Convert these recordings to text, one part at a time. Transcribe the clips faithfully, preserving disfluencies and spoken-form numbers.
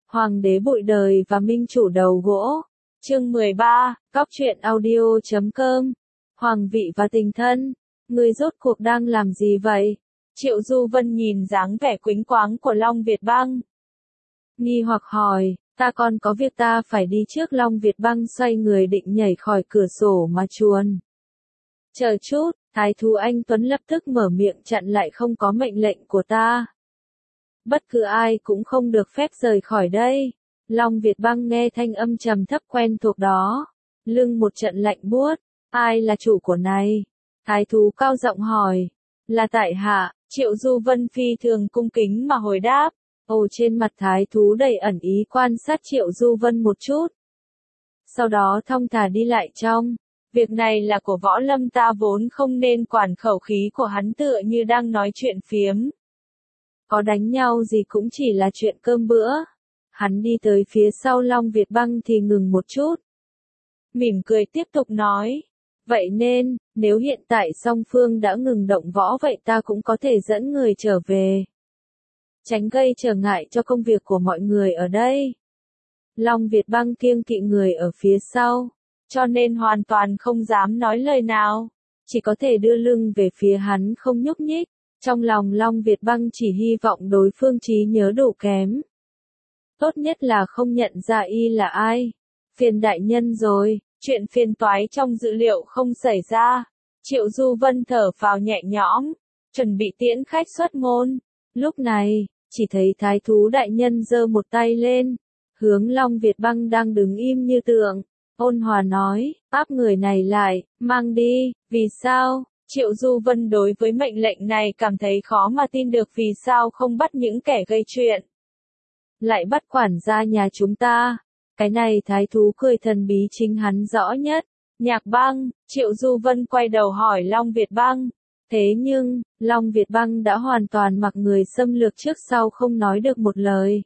Hoàng đế bụi đời và minh chủ đầu gỗ. Chương mười ba, Cóc truyện audio chấm com. Hoàng vị và tình thân. Ngươi rốt cuộc đang làm gì vậy? Triệu Du Vân nhìn dáng vẻ quĩnh quáng của Long Việt Băng. Nghi hoặc hỏi, ta còn có việc ta phải đi trước. Long Việt Băng xoay người định nhảy khỏi cửa sổ mà chuồn. Chờ chút, Thái thú anh Tuấn lập tức mở miệng chặn lại, không có mệnh lệnh của ta. Bất cứ ai cũng không được phép rời khỏi đây. Long Việt Băng nghe thanh âm trầm thấp quen thuộc đó. Lưng một trận lạnh buốt. Ai là chủ của này? Thái thú cao giọng hỏi. Là tại hạ. Triệu Du Vân phi thường cung kính mà hồi đáp. Ồ, trên mặt thái thú đầy ẩn ý quan sát Triệu Du Vân một chút. Sau đó thong thả đi lại trong. Việc này là của Võ Lâm, ta vốn không nên quản. Khẩu khí của hắn tựa như đang nói chuyện phiếm. Có đánh nhau gì cũng chỉ là chuyện cơm bữa. Hắn đi tới phía sau Long Việt Băng thì ngừng một chút. Mỉm cười tiếp tục nói. Vậy nên, nếu hiện tại song phương đã ngừng động võ vậy ta cũng có thể dẫn người trở về. Tránh gây trở ngại cho công việc của mọi người ở đây. Long Việt Băng kiêng kỵ người ở phía sau, cho nên hoàn toàn không dám nói lời nào. Chỉ có thể đưa lưng về phía hắn không nhúc nhích. Trong lòng Long Việt Băng chỉ hy vọng đối phương trí nhớ đủ kém. Tốt nhất là không nhận ra y là ai. Phiền đại nhân rồi, chuyện phiền toái trong dự liệu không xảy ra. Triệu Du Vân thở phào nhẹ nhõm, chuẩn bị tiễn khách xuất môn. Lúc này, chỉ thấy thái thú đại nhân giơ một tay lên, hướng Long Việt Băng đang đứng im như tượng, ôn hòa nói, áp người này lại, mang đi. Vì sao? Triệu Du Vân đối với mệnh lệnh này cảm thấy khó mà tin được. Vì sao không bắt những kẻ gây chuyện, lại bắt quản gia nhà chúng ta? Cái này thái thú cười thần bí chính hắn rõ nhất. Nhạc Băng. Triệu Du Vân quay đầu hỏi Long Việt Băng. Thế nhưng, Long Việt Băng đã hoàn toàn mặc người xâm lược trước sau không nói được một lời.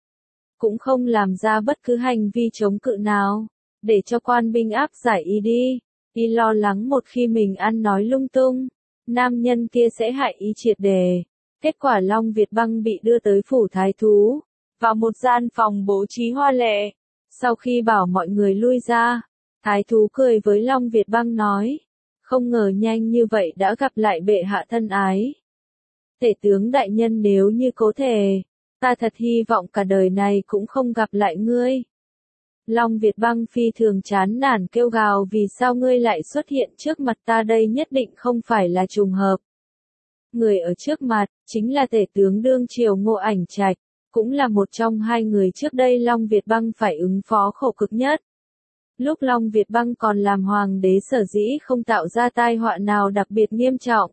Cũng không làm ra bất cứ hành vi chống cự nào. Để cho quan binh áp giải y đi. Y lo lắng một khi mình ăn nói lung tung, nam nhân kia sẽ hại y triệt đề. Kết quả Long Việt Băng bị đưa tới phủ thái thú, vào một gian phòng bố trí hoa lệ. Sau khi bảo mọi người lui ra, thái thú cười với Long Việt Băng nói, không ngờ nhanh như vậy đã gặp lại bệ hạ thân ái. Tể tướng đại nhân, nếu như có thể, ta thật hy vọng cả đời này cũng không gặp lại ngươi. Long Việt Băng phi thường chán nản kêu gào, vì sao ngươi lại xuất hiện trước mặt ta, đây nhất định không phải là trùng hợp. Người ở trước mặt, chính là tể tướng đương triều Ngô Ảnh Trạch, cũng là một trong hai người trước đây Long Việt Băng phải ứng phó khổ cực nhất. Lúc Long Việt Băng còn làm hoàng đế sở dĩ không tạo ra tai họa nào đặc biệt nghiêm trọng,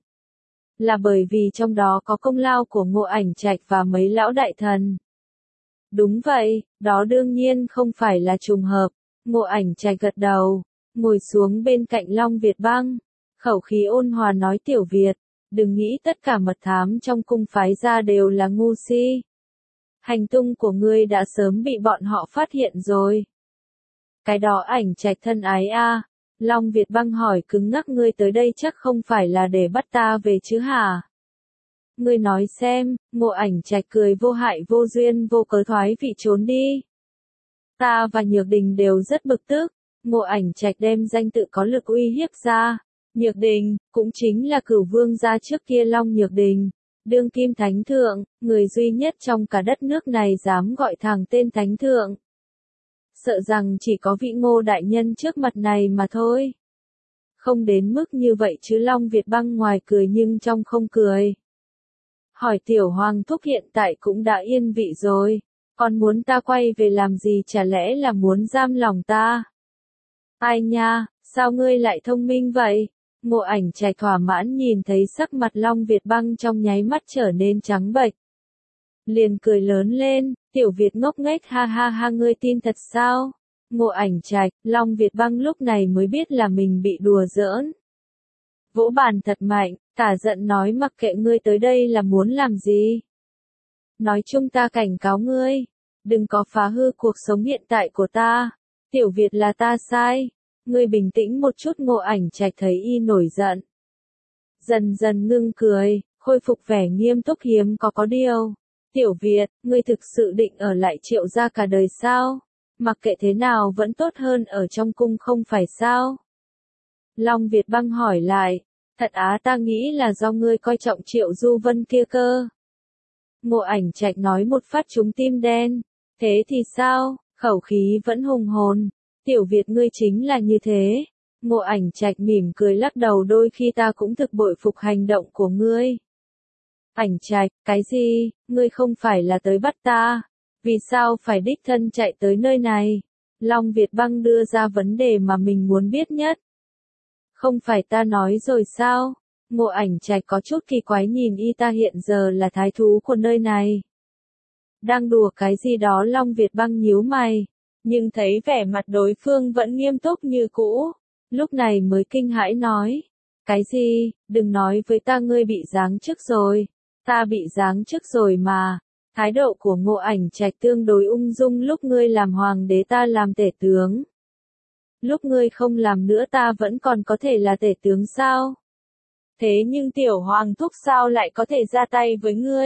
là bởi vì trong đó có công lao của Ngô Ảnh Trạch và mấy lão đại thần. Đúng vậy, đó đương nhiên không phải là trùng hợp. Ngô Ảnh Trạch gật đầu, ngồi xuống bên cạnh Long Việt Băng, khẩu khí ôn hòa nói, Tiểu Việt, đừng nghĩ tất cả mật thám trong cung phái ra đều là ngu si. Hành tung của ngươi đã sớm bị bọn họ phát hiện rồi. Cái đó Ảnh Trạch thân ái a. Long Việt Băng hỏi cứng ngắc, ngươi tới đây chắc không phải là để bắt ta về chứ hả? Ngươi nói xem. Ngô Ảnh Trạch cười vô hại vô duyên vô cớ thoái vị trốn đi. Ta và Nhược Đình đều rất bực tức. Ngô Ảnh Trạch đem danh tự có lực uy hiếp ra. Nhược Đình, cũng chính là cửu vương gia trước kia Long Nhược Đình, đương kim thánh thượng, người duy nhất trong cả đất nước này dám gọi thẳng tên thánh thượng. Sợ rằng chỉ có vị Ngô đại nhân trước mặt này mà thôi. Không đến mức như vậy chứ. Long Việt Băng ngoài cười nhưng trong không cười. Hỏi tiểu hoàng thúc hiện tại cũng đã yên vị rồi, còn muốn ta quay về làm gì, chả lẽ là muốn giam lòng ta? Ai nha, sao ngươi lại thông minh vậy? Ngô Ảnh Trạch thỏa mãn nhìn thấy sắc mặt Long Việt Băng trong nháy mắt trở nên trắng bệch. Liền cười lớn lên, Tiểu Việt ngốc nghếch, ha ha ha, ngươi tin thật sao? Ngô Ảnh Trạch. Long Việt Băng lúc này mới biết là mình bị đùa giỡn. Vỗ bàn thật mạnh, cả giận nói, mặc kệ ngươi tới đây là muốn làm gì. Nói chung ta cảnh cáo ngươi, đừng có phá hư cuộc sống hiện tại của ta. Tiểu Việt, là ta sai. Ngươi bình tĩnh một chút. Ngô Ảnh Trạch thấy y nổi giận, dần dần ngưng cười, khôi phục vẻ nghiêm túc hiếm có có điều. Tiểu Việt, ngươi thực sự định ở lại Triệu gia cả đời sao? Mặc kệ thế nào vẫn tốt hơn ở trong cung không phải sao? Long Việt Băng hỏi lại, thật á, ta nghĩ là do ngươi coi trọng Triệu Du Vân kia cơ. Ngộ Ảnh Trạch nói một phát trúng tim đen, thế thì sao, khẩu khí vẫn hùng hồn, Tiểu Việt ngươi chính là như thế. Ngộ Ảnh Trạch mỉm cười lắc đầu, đôi khi ta cũng thực bội phục hành động của ngươi. Ảnh Trạch, cái gì, ngươi không phải là tới bắt ta, vì sao phải đích thân chạy tới nơi này? Long Việt Băng đưa ra vấn đề mà mình muốn biết nhất. Không phải ta nói rồi sao? Ngộ Ảnh Trạch có chút kỳ quái nhìn y, ta hiện giờ là thái thú của nơi này. Đang đùa cái gì đó? Long Việt Băng nhíu mày, nhưng thấy vẻ mặt đối phương vẫn nghiêm túc như cũ, lúc này mới kinh hãi nói. Cái gì, đừng nói với ta ngươi bị giáng chức rồi. Ta bị giáng chức rồi mà. Thái độ của Ngộ Ảnh Trạch tương đối ung dung, lúc ngươi làm hoàng đế ta làm tể tướng. Lúc ngươi không làm nữa ta vẫn còn có thể là tể tướng sao? Thế nhưng tiểu hoàng thúc sao lại có thể ra tay với ngươi?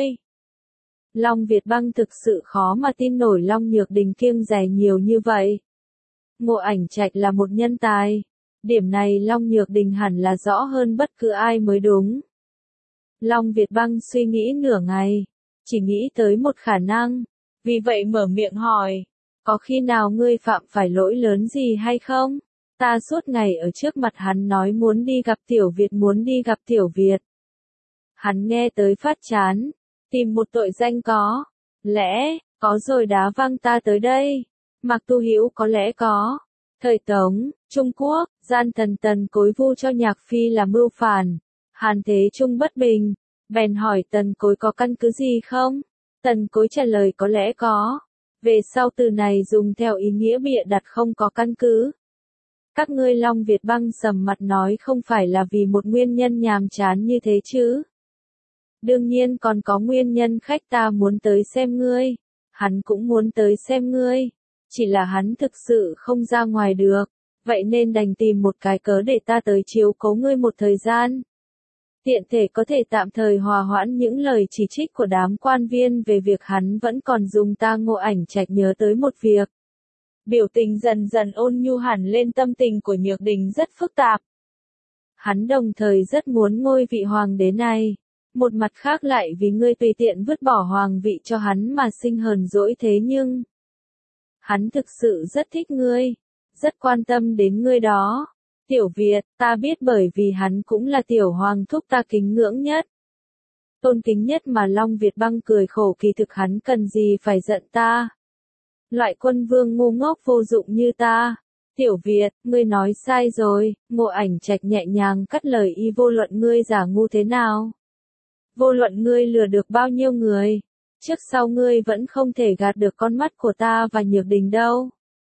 Long Việt Băng thực sự khó mà tin nổi Long Nhược Đình kiêng dè nhiều như vậy. Ngộ Ảnh Trạch là một nhân tài. Điểm này Long Nhược Đình hẳn là rõ hơn bất cứ ai mới đúng. Long Việt Băng suy nghĩ nửa ngày, chỉ nghĩ tới một khả năng, vì vậy mở miệng hỏi, có khi nào ngươi phạm phải lỗi lớn gì hay không? Ta suốt ngày ở trước mặt hắn nói muốn đi gặp Tiểu Việt, muốn đi gặp Tiểu Việt. Hắn nghe tới phát chán, tìm một tội danh có lẽ, có rồi đá văng ta tới đây. Mạc Tu Hữu có lẽ có. Thời Tống, Trung Quốc, gian thần Tần Cối vu cho Nhạc Phi là mưu phản. Hàn Thế Trung bất bình, bèn hỏi Tần Cối có căn cứ gì không? Tần Cối trả lời có lẽ có. Về sau từ này dùng theo ý nghĩa bịa đặt không có căn cứ. Các ngươi Long Việt Băng sầm mặt nói, không phải là vì một nguyên nhân nhàm chán như thế chứ? Đương nhiên còn có nguyên nhân, khách ta muốn tới xem ngươi. Hắn cũng muốn tới xem ngươi. Chỉ là hắn thực sự không ra ngoài được. Vậy nên đành tìm một cái cớ để ta tới chiếu cố ngươi một thời gian. Tiện thể có thể tạm thời hòa hoãn những lời chỉ trích của đám quan viên về việc hắn vẫn còn dùng ta. Ngộ Ảnh Trạch nhớ tới một việc. Biểu tình dần dần ôn nhu hẳn lên, tâm tình của Nhược Đình rất phức tạp. Hắn đồng thời rất muốn ngôi vị hoàng đế này. Một mặt khác lại vì ngươi tùy tiện vứt bỏ hoàng vị cho hắn mà sinh hờn dỗi, thế nhưng hắn thực sự rất thích ngươi, rất quan tâm đến ngươi đó. Tiểu Việt, ta biết, bởi vì hắn cũng là tiểu hoàng thúc ta kính ngưỡng nhất, tôn kính nhất mà. Long Việt Băng cười khổ, kỳ thực hắn cần gì phải giận ta? Loại quân vương ngu ngốc vô dụng như ta. Tiểu Việt, ngươi nói sai rồi. Ngộ Ảnh Trạch nhẹ nhàng cắt lời y, vô luận ngươi giả ngu thế nào, vô luận ngươi lừa được bao nhiêu người, trước sau ngươi vẫn không thể gạt được con mắt của ta và Nhược Đình đâu.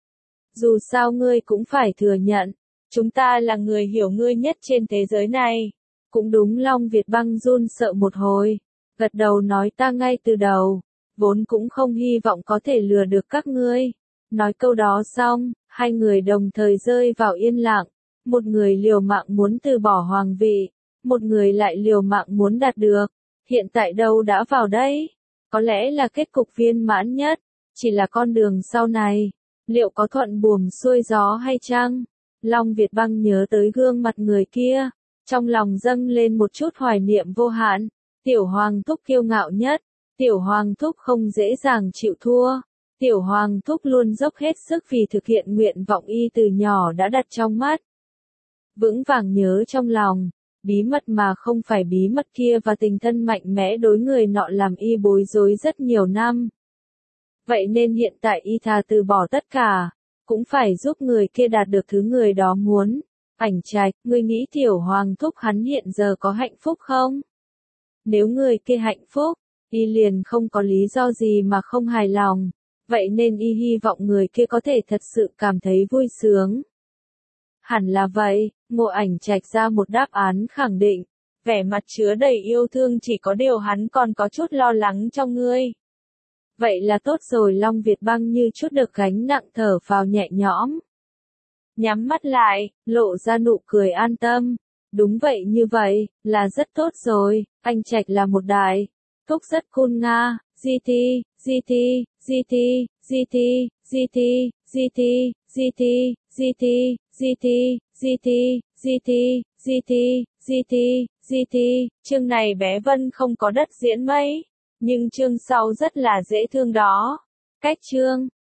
Dù sao ngươi cũng phải thừa nhận, chúng ta là người hiểu ngươi nhất trên thế giới này. Cũng đúng. Long Việt Băng run sợ một hồi, gật đầu nói, ta ngay từ đầu vốn cũng không hy vọng có thể lừa được các ngươi. Nói câu đó xong, hai người đồng thời rơi vào yên lặng. Một người liều mạng muốn từ bỏ hoàng vị, một người lại liều mạng muốn đạt được. Hiện tại đâu đã vào đây? Có lẽ là kết cục viên mãn nhất, chỉ là con đường sau này, liệu có thuận buồm xuôi gió hay chăng? Long Việt Băng nhớ tới gương mặt người kia, trong lòng dâng lên một chút hoài niệm vô hạn. Tiểu hoàng thúc kiêu ngạo nhất, tiểu hoàng thúc không dễ dàng chịu thua, tiểu hoàng thúc luôn dốc hết sức vì thực hiện nguyện vọng y từ nhỏ đã đặt trong mắt, vững vàng nhớ trong lòng. Bí mật mà không phải bí mật kia và tình thân mạnh mẽ đối người nọ làm y bối rối rất nhiều năm. Vậy nên hiện tại y thà từ bỏ tất cả, cũng phải giúp người kia đạt được thứ người đó muốn. Ảnh Trạch, ngươi nghĩ tiểu hoàng thúc hắn hiện giờ có hạnh phúc không? Nếu người kia hạnh phúc, y liền không có lý do gì mà không hài lòng. Vậy nên y hy vọng người kia có thể thật sự cảm thấy vui sướng. Hẳn là vậy. Ngộ Ảnh Trạch ra một đáp án khẳng định, vẻ mặt chứa đầy yêu thương, chỉ có điều hắn còn có chút lo lắng cho ngươi. Vậy là tốt rồi. Long Việt Băng như chút được gánh nặng, thở phào nhẹ nhõm. Nhắm mắt lại, lộ ra nụ cười an tâm. Đúng vậy, như vậy, là rất tốt rồi. Anh Trạch là một đại thúc rất cool nga, GT, GT, GT, GT, GT, GT, GT, GT, GT, GT, GT, GT, GT, GT, chương này bé Vân không có đất diễn mấy, nhưng chương sau rất là dễ thương đó. Cách chương